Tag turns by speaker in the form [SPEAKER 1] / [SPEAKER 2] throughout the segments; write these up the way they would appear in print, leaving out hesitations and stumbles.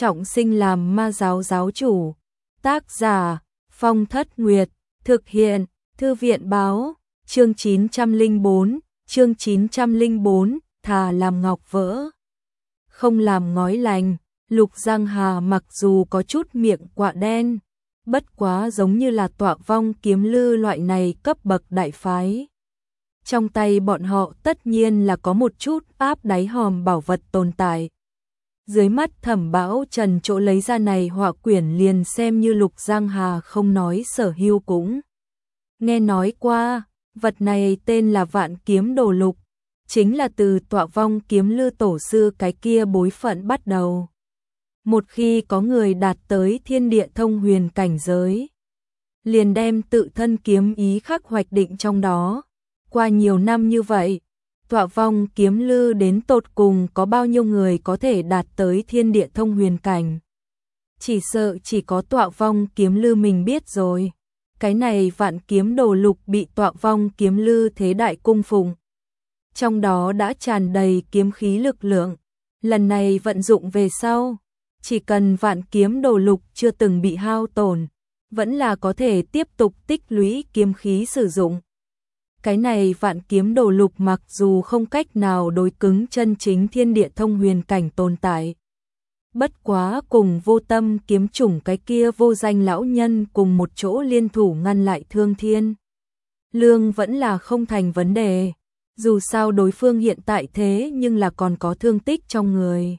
[SPEAKER 1] trọng sinh làm ma giáo giáo chủ. Tác giả Phong Thất Nguyệt. Thực hiện Thư viện báo. Chương 904. Chương 904. Thà làm ngọc vỡ, không làm ngói lành. Lục Giang Hà mặc dù có chút miệng quạ đen, bất quá giống như là Tọa Vong Kiếm Lư loại này cấp bậc đại phái. Trong tay bọn họ tất nhiên là có một chút áp đáy hòm bảo vật tồn tại. Dưới mắt Thẩm Bão Trần chỗ lấy ra này họa quyển liền xem như Lục Giang Hà không nói Sở Hưu cũng nghe nói qua, vật này tên là Vạn Kiếm Đồ Lục, chính là từ Tọa Vong Kiếm Lư tổ sư cái kia bối phận bắt đầu. Một khi có người đạt tới thiên địa thông huyền cảnh giới, liền đem tự thân kiếm ý khắc hoạch định trong đó. Qua nhiều năm như vậy, Tọa Vong Kiếm Lư đến tột cùng có bao nhiêu người có thể đạt tới thiên địa thông huyền cảnh? Chỉ sợ chỉ có Tọa Vong Kiếm Lư mình biết rồi. Cái này Vạn Kiếm Đồ Lục bị Tọa Vong Kiếm Lư thế đại cung phụng, trong đó đã tràn đầy kiếm khí lực lượng. Lần này vận dụng về sau, chỉ cần Vạn Kiếm Đồ Lục chưa từng bị hao tổn, vẫn là có thể tiếp tục tích lũy kiếm khí sử dụng. Cái này Vạn Kiếm Đồ Lục mặc dù không cách nào đối cứng chân chính thiên địa thông huyền cảnh tồn tại, bất quá cùng Vô Tâm kiếm chủng cái kia vô danh lão nhân cùng một chỗ liên thủ ngăn lại Thương Thiên Lương vẫn là không thành vấn đề. Dù sao đối phương hiện tại thế nhưng là còn có thương tích trong người.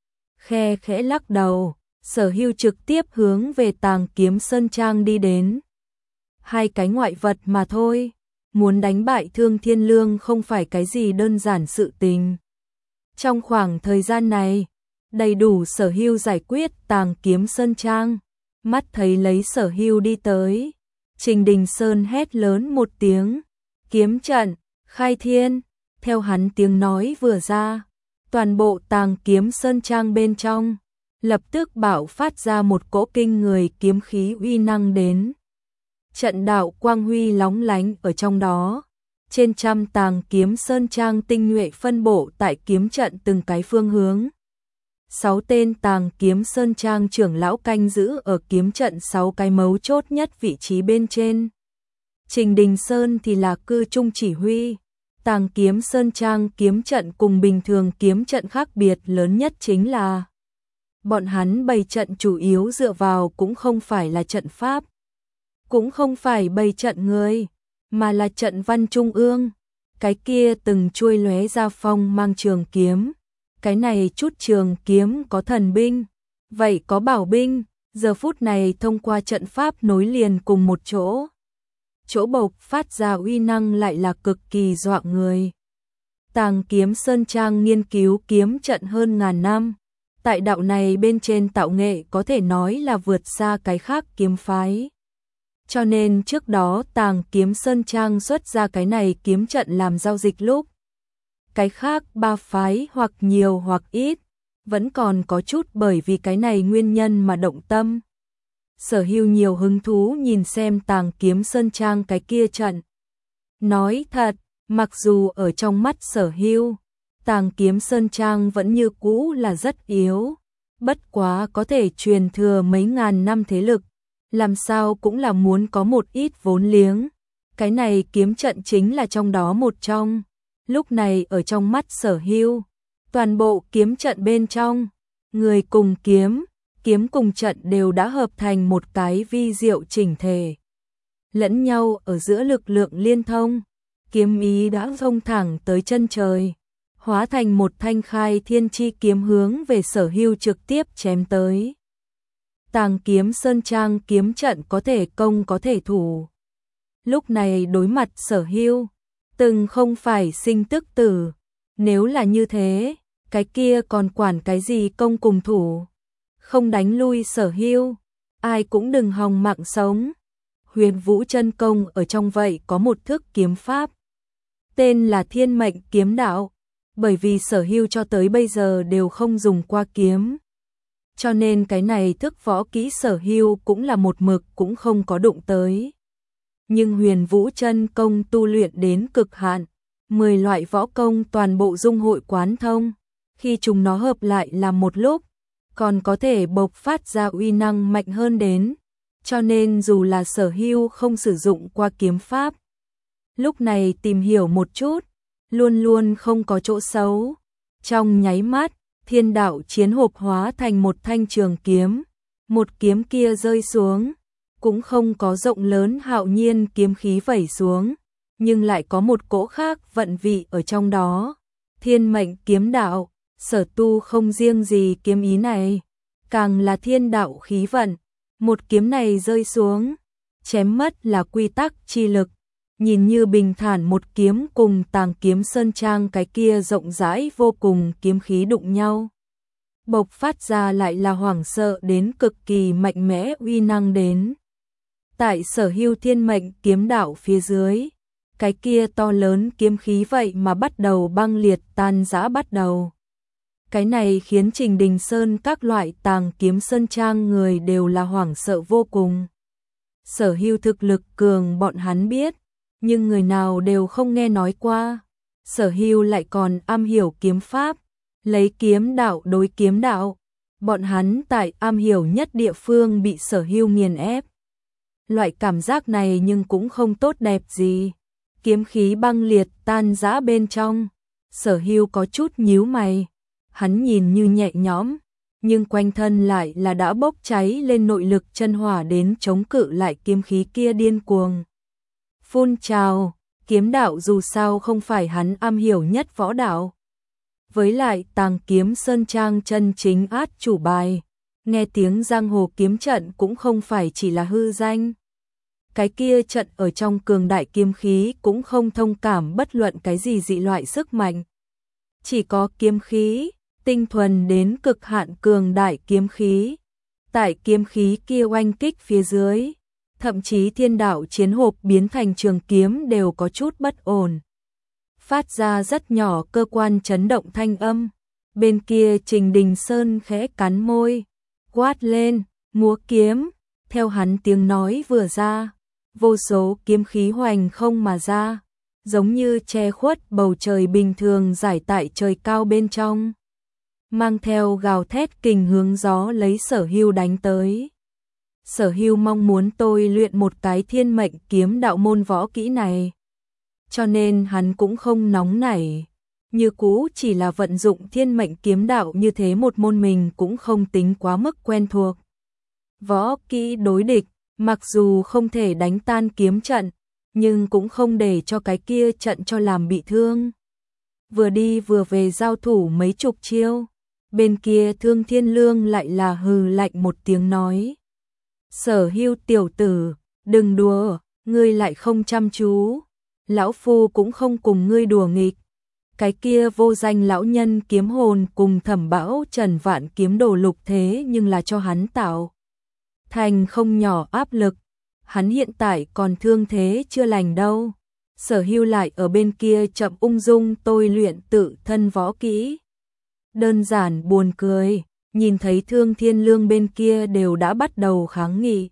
[SPEAKER 1] Khe khẽ lắc đầu, Sở Hưu trực tiếp hướng về Tàng Kiếm Sơn Trang đi đến. Hai cái ngoại vật mà thôi, muốn đánh bại Thương Thiên Lương không phải cái gì đơn giản sự tình. Trong khoảng thời gian này, đầy đủ Sở Hưu giải quyết Tàng Kiếm Sơn Trang. Mắt thấy lấy Sở Hưu đi tới, Trình Đình Sơn hét lớn một tiếng, kiếm trận khai thiên. Theo hắn tiếng nói vừa ra, toàn bộ Tàng Kiếm Sơn Trang bên trong lập tức bạo phát ra một cỗ kinh người kiếm khí uy năng đến. Trận đạo quang huy lóng lánh ở trong đó, trên trăm Tàng Kiếm Sơn Trang tinh nhuệ phân bổ tại kiếm trận từng cái phương hướng. 6 tên Tàng Kiếm Sơn Trang trưởng lão canh giữ ở kiếm trận 6 cái mấu chốt nhất vị trí bên trên. Trình Đình Sơn thì là cư trung chỉ huy. Tàng Kiếm Sơn Trang kiếm trận cùng bình thường kiếm trận khác biệt lớn nhất chính là bọn hắn bày trận chủ yếu dựa vào cũng không phải là trận pháp, cũng không phải bày trận người, mà là trận văn trung ương. Cái kia từng chuôi lóe ra phong mang trường kiếm, cái này chút trường kiếm có thần binh, vậy có bảo binh, giờ phút này thông qua trận pháp nối liền cùng một chỗ. Chỗ bộc phát ra uy năng lại là cực kỳ dọa người. Tàng Kiếm Sơn Trang nghiên cứu kiếm trận hơn ngàn năm, tại đạo này bên trên tạo nghệ có thể nói là vượt xa cái khác kiếm phái. Cho nên trước đó Tàng Kiếm Sơn Trang xuất ra cái này kiếm trận làm giao dịch lúc, cái khác ba phái hoặc nhiều hoặc ít, vẫn còn có chút bởi vì cái này nguyên nhân mà động tâm. Sở Hưu nhiều hứng thú nhìn xem Tàng Kiếm Sơn Trang cái kia trận. Nói thật, mặc dù ở trong mắt Sở Hưu, Tàng Kiếm Sơn Trang vẫn như cũ là rất yếu, bất quá có thể truyền thừa mấy ngàn năm thế lực, làm sao cũng là muốn có một ít vốn liếng. Cái này kiếm trận chính là trong đó một trong. Lúc này ở trong mắt Sở Hưu, toàn bộ kiếm trận bên trong, người cùng kiếm, kiếm cùng trận đều đã hợp thành một cái vi diệu chỉnh thể. Lẫn nhau ở giữa lực lượng liên thông, kiếm ý đã thông thẳng tới chân trời, hóa thành một thanh khai thiên chi kiếm hướng về Sở Hưu trực tiếp chém tới. Tàng Kiếm Sơn Trang kiếm trận có thể công có thể thủ. Lúc này đối mặt Sở Hưu, từng không phải sinh tức tử, nếu là như thế, cái kia còn quản cái gì công cùng thủ. Không đánh lui Sở Hưu, ai cũng đừng hòng mạng sống. Huyền Vũ chân công ở trong vậy có một thức kiếm pháp, tên là Thiên Mệnh Kiếm Đạo, bởi vì Sở Hưu cho tới bây giờ đều không dùng qua kiếm, cho nên cái này thức võ kỹ Sở Hưu cũng là một mực cũng không có đụng tới. Nhưng Huyền Vũ chân công tu luyện đến cực hạn, 10 loại võ công toàn bộ dung hội quán thông, khi chúng nó hợp lại làm một lúc, còn có thể bộc phát ra uy năng mạnh hơn đến, cho nên dù là Sở Hưu không sử dụng qua kiếm pháp, lúc này tìm hiểu một chút, luôn luôn không có chỗ xấu. Trong nháy mắt, Thiên Đạo Chiến Hộp hóa thành một thanh trường kiếm, một kiếm kia rơi xuống, cũng không có rộng lớn hạo nhiên kiếm khí vẩy xuống, nhưng lại có một cỗ khác vận vị ở trong đó. Thiên mệnh kiếm đạo, Sở Tu không riêng gì kiếm ý này, càng là thiên đạo khí vận. Một kiếm này rơi xuống, chém mất là quy tắc chi lực, nhìn như bình thản một kiếm cùng Tàng Kiếm Sơn Trang cái kia rộng rãi vô cùng kiếm khí đụng nhau, bộc phát ra lại là hoảng sợ đến cực kỳ mạnh mẽ uy năng đến. Tại Sở Hưu thiên mệnh kiếm đạo phía dưới, cái kia to lớn kiếm khí vậy mà bắt đầu băng liệt tan rã bắt đầu. Cái này khiến Trình Đình Sơn các loại Tàng Kiếm Sơn Trang người đều là hoảng sợ vô cùng. Sở Hưu thực lực cường bọn hắn biết, nhưng người nào đều không nghe nói qua. Sở Hưu lại còn am hiểu kiếm pháp, lấy kiếm đạo đối kiếm đạo. Bọn hắn tại am hiểu nhất địa phương bị Sở Hưu nghiền ép. Loại cảm giác này nhưng cũng không tốt đẹp gì. Kiếm khí băng liệt tan rã bên trong, Sở Hưu có chút nhíu mày. Hắn nhìn như nhẹ nhõm, nhưng quanh thân lại là đã bốc cháy lên nội lực chân hỏa đến chống cự lại kiếm khí kia điên cuồng phun trào. Kiếm đạo dù sao không phải hắn am hiểu nhất võ đạo. Với lại Tàng Kiếm Sơn Trang chân chính át chủ bài, nghe tiếng giang hồ kiếm trận cũng không phải chỉ là hư danh. Cái kia trận ở trong cường đại kiếm khí cũng không thông cảm bất luận cái gì dị loại sức mạnh. Chỉ có kiếm khí, tinh thuần đến cực hạn cường đại kiếm khí. Tại kiếm khí kia oanh kích phía dưới, thậm chí Thiên Đạo Chiến Hộp biến thành trường kiếm đều có chút bất ổn. Phát ra rất nhỏ cơ quan chấn động thanh âm. Bên kia Trình Đình Sơn khẽ cắn môi, quát lên, múa kiếm. Theo hắn tiếng nói vừa ra, vô số kiếm khí hoành không mà ra, giống như che khuất bầu trời bình thường giải tại trời cao bên trong, mang theo gào thét kình hướng gió lấy Sở Hưu đánh tới. Sở Hưu mong muốn tôi luyện một cái thiên mệnh kiếm đạo môn võ kỹ này, cho nên hắn cũng không nóng nảy, như cũ chỉ là vận dụng thiên mệnh kiếm đạo như thế một môn mình cũng không tính quá mức quen thuộc. Võ kỹ đối địch, mặc dù không thể đánh tan kiếm trận, nhưng cũng không để cho cái kia trận cho làm bị thương. Vừa đi vừa về giao thủ mấy chục chiêu, bên kia Thương Thiên Lương lại là hừ lạnh một tiếng nói. Sở Hưu tiểu tử, đừng đùa, ngươi lại không chăm chú. Lão Phu cũng không cùng ngươi đùa nghịch. Cái kia vô danh lão nhân kiếm hồn cùng Thẩm Bão Trần vạn kiếm đồ lục thế nhưng là cho hắn tạo thành không nhỏ áp lực. Hắn hiện tại còn thương thế chưa lành đâu. Sở Hưu lại ở bên kia chậm ung dung tôi luyện tự thân võ kỹ. Đơn giản buồn cười, nhìn thấy Thương Thiên Lương bên kia đều đã bắt đầu kháng nghị.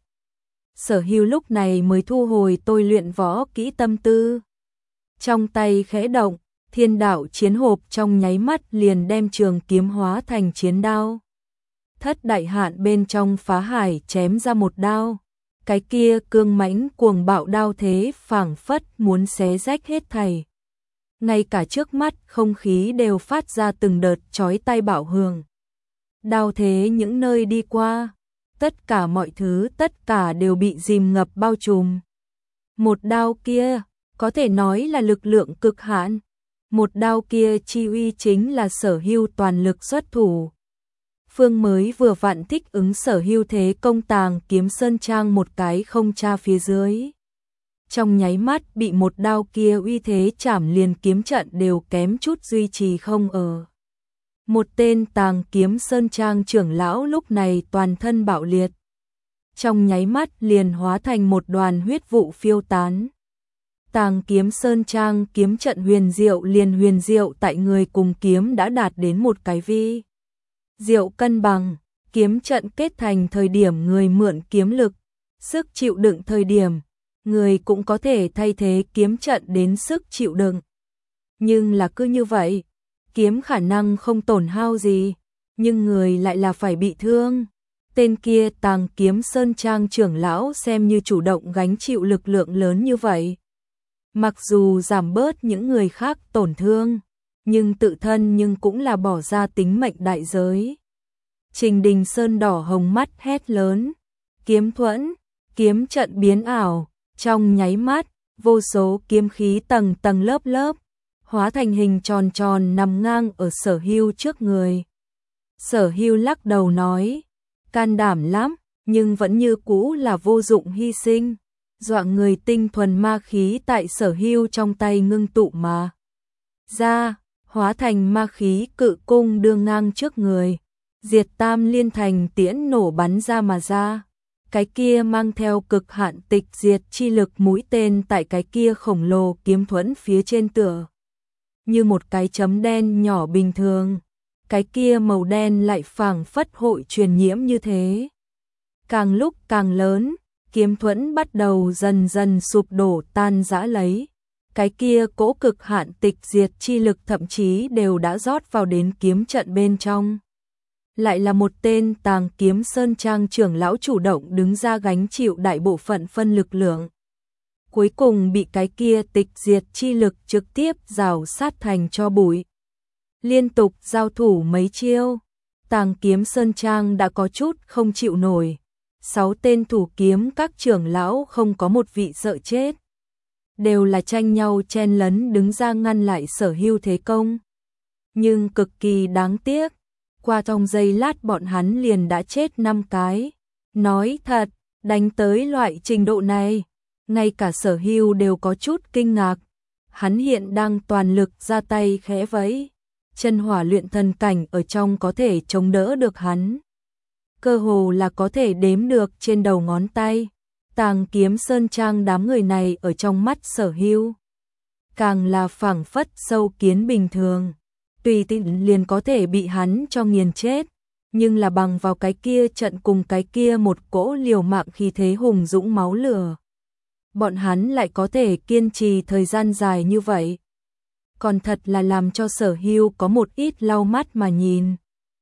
[SPEAKER 1] Sở Hưu lúc này mới thu hồi tôi luyện võ kỹ tâm tư. Trong tay khẽ động, Thiên Đạo Chiến Hộp trong nháy mắt liền đem trường kiếm hóa thành chiến đao. Thất đại hạn bên trong phá hải chém ra một đao. Cái kia cương mãnh cuồng bạo đao thế phảng phất muốn xé rách hết thảy. Ngay cả trước mắt không khí đều phát ra từng đợt chói tai bạo hưởng. Đao thế những nơi đi qua, tất cả mọi thứ tất cả đều bị dìm ngập bao trùm. Một đao kia, có thể nói là lực lượng cực hạn. Một đao kia chi uy chính là Sở Hưu toàn lực xuất thủ. Phương mới vừa vặn thích ứng Sở Hưu thế công Tàng Kiếm Sơn Trang một cái không tra phía dưới. Trong nháy mắt bị một đao kia uy thế chảm liền kiếm trận đều kém chút duy trì không ở. Một tên Tàng Kiếm Sơn Trang trưởng lão lúc này toàn thân bạo liệt. Trong nháy mắt liền hóa thành một đoàn huyết vụ phiêu tán. Tàng Kiếm Sơn Trang kiếm trận huyền diệu liền huyền diệu tại người cùng kiếm đã đạt đến một cái vi diệu cân bằng. Kiếm trận kết thành thời điểm người mượn kiếm lực, sức chịu đựng thời điểm, người cũng có thể thay thế kiếm trận đến sức chịu đựng. Nhưng là cứ như vậy, kiếm khả năng không tổn hao gì, nhưng người lại là phải bị thương. Tên kia Tàng Kiếm Sơn Trang trưởng lão xem như chủ động gánh chịu lực lượng lớn như vậy. Mặc dù giảm bớt những người khác tổn thương, nhưng tự thân nhưng cũng là bỏ ra tính mệnh đại giới. Trình Đình Sơn đỏ hồng mắt hét lớn, kiếm thuẫn, kiếm trận biến ảo, trong nháy mắt, vô số kiếm khí tầng tầng lớp lớp, hóa thành hình tròn tròn nằm ngang ở Sở Hưu trước người. Sở Hưu lắc đầu nói, can đảm lắm, nhưng vẫn như cũ là vô dụng hy sinh. Dọa người tinh thuần ma khí tại Sở Hưu trong tay ngưng tụ mà ra, hóa thành ma khí cự cung đưa ngang trước người. Diệt Tam Liên Thành tiễn nổ bắn ra mà ra. Cái kia mang theo cực hạn tịch diệt chi lực mũi tên tại cái kia khổng lồ kiếm thuẫn phía trên tựa như một cái chấm đen nhỏ bình thường. Cái kia màu đen lại phảng phất hội truyền nhiễm như thế. Càng lúc càng lớn, kiếm thuẫn bắt đầu dần dần sụp đổ tan rã lấy. Cái kia cỗ cực hạn tịch diệt chi lực thậm chí đều đã rót vào đến kiếm trận bên trong. Lại là một tên Tàng Kiếm Sơn Trang trưởng lão chủ động đứng ra gánh chịu đại bộ phận phân lực lượng. Cuối cùng bị cái kia tịch diệt chi lực trực tiếp rào sát thành tro bụi. Liên tục giao thủ mấy chiêu, Tàng Kiếm Sơn Trang đã có chút không chịu nổi. 6 tên thủ kiếm các trưởng lão không có một vị sợ chết. Đều là tranh nhau chen lấn đứng ra ngăn lại Sở Hưu thế công. Nhưng cực kỳ đáng tiếc, qua trong giây lát bọn hắn liền đã chết 5 cái. Nói thật, đánh tới loại trình độ này, ngay cả Sở Hưu đều có chút kinh ngạc. Hắn hiện đang toàn lực ra tay khẽ vẫy, chân hỏa luyện thần cảnh ở trong có thể chống đỡ được hắn. Cơ hồ là có thể đếm được trên đầu ngón tay. Tàng Kiếm Sơn Trang đám người này ở trong mắt Sở Hưu càng là phảng phất sâu kiến bình thường, tùy tiện liền có thể bị hắn cho nghiền chết, nhưng là bằng vào cái kia trận cùng cái kia một cỗ liều mạng khí thế hùng dũng máu lửa, bọn hắn lại có thể kiên trì thời gian dài như vậy. Còn thật là làm cho Sở Hưu có một ít lau mắt mà nhìn.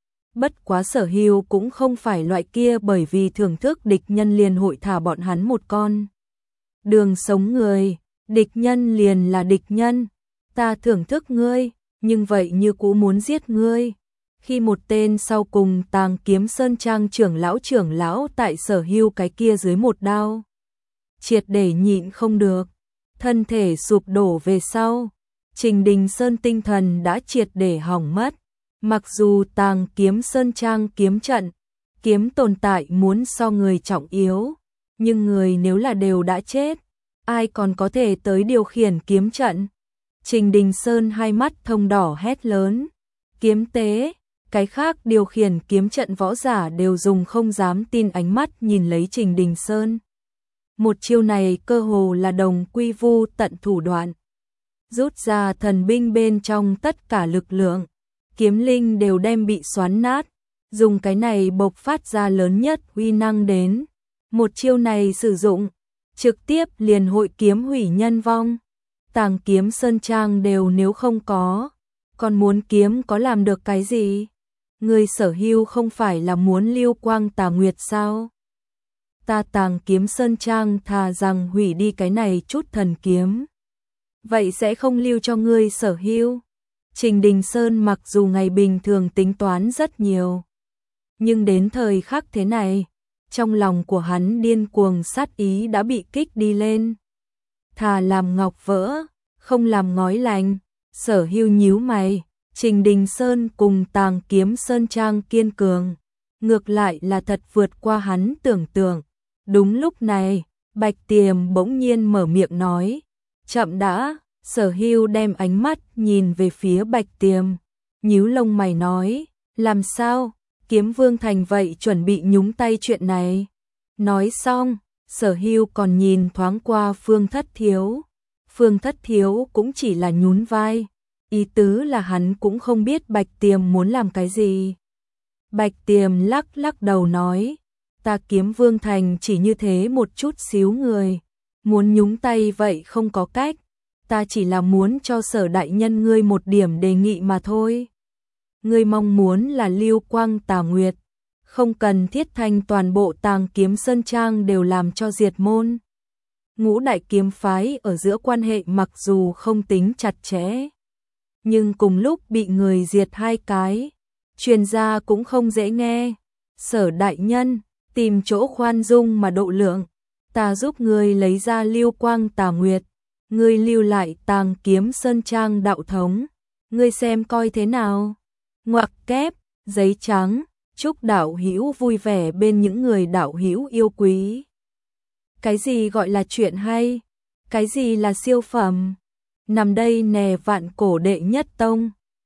[SPEAKER 1] Bất quá Sở Hưu cũng không phải loại kia bởi vì thưởng thức địch nhân liền hội thả bọn hắn một con đường sống người. Địch nhân liền là địch nhân, ta thưởng thức ngươi, nhưng vậy như cũ muốn giết ngươi. Khi một tên sau cùng Tàng Kiếm Sơn Trang trưởng lão tại Sở Hưu cái kia dưới một đao, triệt để nhịn không được, thân thể sụp đổ về sau, Trình Đình Sơn tinh thần đã triệt để hỏng mất. Mặc dù Tàng Kiếm Sơn Trang kiếm trận, kiếm tồn tại muốn so người trọng yếu, nhưng người nếu là đều đã chết, ai còn có thể tới điều khiển kiếm trận. Trình Đình Sơn hai mắt thông đỏ hét lớn, kiếm tế, cái khác điều khiển kiếm trận võ giả đều dùng không dám tin ánh mắt nhìn lấy Trình Đình Sơn. Một chiêu này cơ hồ là đồng quy vu tận thủ đoạn, rút ra thần binh bên trong tất cả lực lượng, kiếm linh đều đem bị xoắn nát, dùng cái này bộc phát ra lớn nhất uy năng đến. Một chiêu này sử dụng, trực tiếp liền hội kiếm hủy nhân vong. Tàng Kiếm Sơn Trang đều nếu không có, còn muốn kiếm có làm được cái gì? Người Sở Hưu không phải là muốn lưu quang tà nguyệt sao? Ta Tàng Kiếm Sơn Trang thà rằng hủy đi cái này chút thần kiếm, vậy sẽ không lưu cho ngươi Sở Hưu. Trình Đình Sơn mặc dù ngày bình thường tính toán rất nhiều, nhưng đến thời khắc thế này, trong lòng của hắn điên cuồng sát ý đã bị kích đi lên. Thà làm ngọc vỡ, không làm ngói lành. Sở Hưu nhíu mày, Trình Đình Sơn cùng Tàng Kiếm Sơn Trang kiên cường, ngược lại là thật vượt qua hắn tưởng tượng. Đúng lúc này, Bạch Tiềm bỗng nhiên mở miệng nói, chậm đã. Sở Hưu đem ánh mắt nhìn về phía Bạch Tiềm, nhíu lông mày nói, làm sao? Kiếm Vương Thành vậy chuẩn bị nhúng tay chuyện này. Nói xong, Sở Hưu còn nhìn thoáng qua Phương Thất Thiếu. Phương Thất Thiếu cũng chỉ là nhún vai, ý tứ là hắn cũng không biết Bạch Tiềm muốn làm cái gì. Bạch Tiềm lắc lắc đầu nói, ta Kiếm Vương Thành chỉ như thế một chút xíu người, muốn nhúng tay vậy không có cách, ta chỉ là muốn cho Sở đại nhân ngươi một điểm đề nghị mà thôi. ngươi mong muốn là Lưu Quang Tà Nguyệt, không cần thiết thành toàn bộ Tàng Kiếm Sơn Trang đều làm cho diệt môn. Ngũ đại kiếm phái ở giữa quan hệ mặc dù không tính chặt chẽ, nhưng cùng lúc bị người diệt hai cái, truyền ra cũng không dễ nghe. Sở đại nhân, tìm chỗ khoan dung mà độ lượng, ta giúp ngươi lấy ra Lưu Quang Tà Nguyệt, ngươi lưu lại Tàng Kiếm Sơn Trang đạo thống, ngươi xem coi thế nào. Ngoặc kép, giấy trắng, chúc đạo hữu vui vẻ bên những người đạo hữu yêu quý. Cái gì gọi là chuyện hay? Cái gì là siêu phẩm? Nằm đây nè vạn cổ đệ nhất tông.